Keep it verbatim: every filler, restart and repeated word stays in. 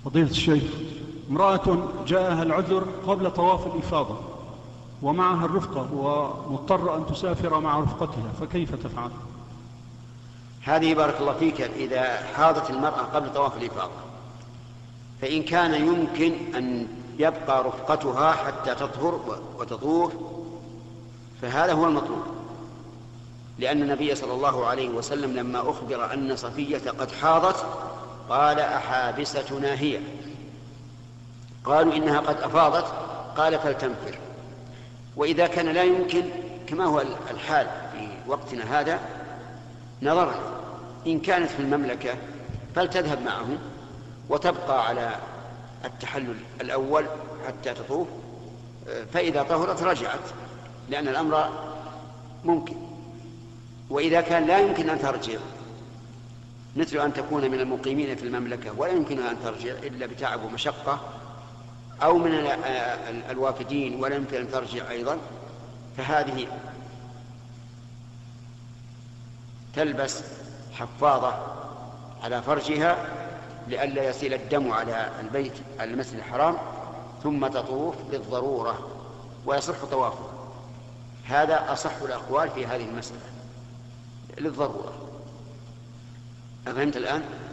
فضيلة الشيخ، امرأة جاءها العذر قبل طواف الإفاضة ومعها الرفقة ومضطرة أن تسافر مع رفقتها، فكيف تفعل؟ هذه بارك الله فيك إذا حاضت المرأة قبل طواف الإفاضة، فإن كان يمكن أن يبقى رفقتها حتى تطهر وتطوف فهذا هو المطلوب، لأن النبي صلى الله عليه وسلم لما أخبر أن صفية قد حاضت قال أحابستنا هي؟ قالوا إنها قد أفاضت، قال فلتنفر. وإذا كان لا يمكن كما هو الحال في وقتنا هذا نظرا، إن كانت في المملكة فلتذهب معهم وتبقى على التحلل الأول حتى تطوف، فإذا طهرت رجعت، لأن الأمر ممكن. وإذا كان لا يمكن أن ترجع، مثل أن تكون من المقيمين في المملكة ولا يمكنها أن ترجع إلا بتعب ومشقة، أو من الوافدين ولا يمكن أن ترجع أيضا، فهذه تلبس حفاظة على فرجها لئلا يسيل الدم على البيت على المسجد الحرام، ثم تطوف للضرورة ويصح طوافه. هذا أصح الأقوال في هذه المسألة، للضرورة. أفهمت الآن؟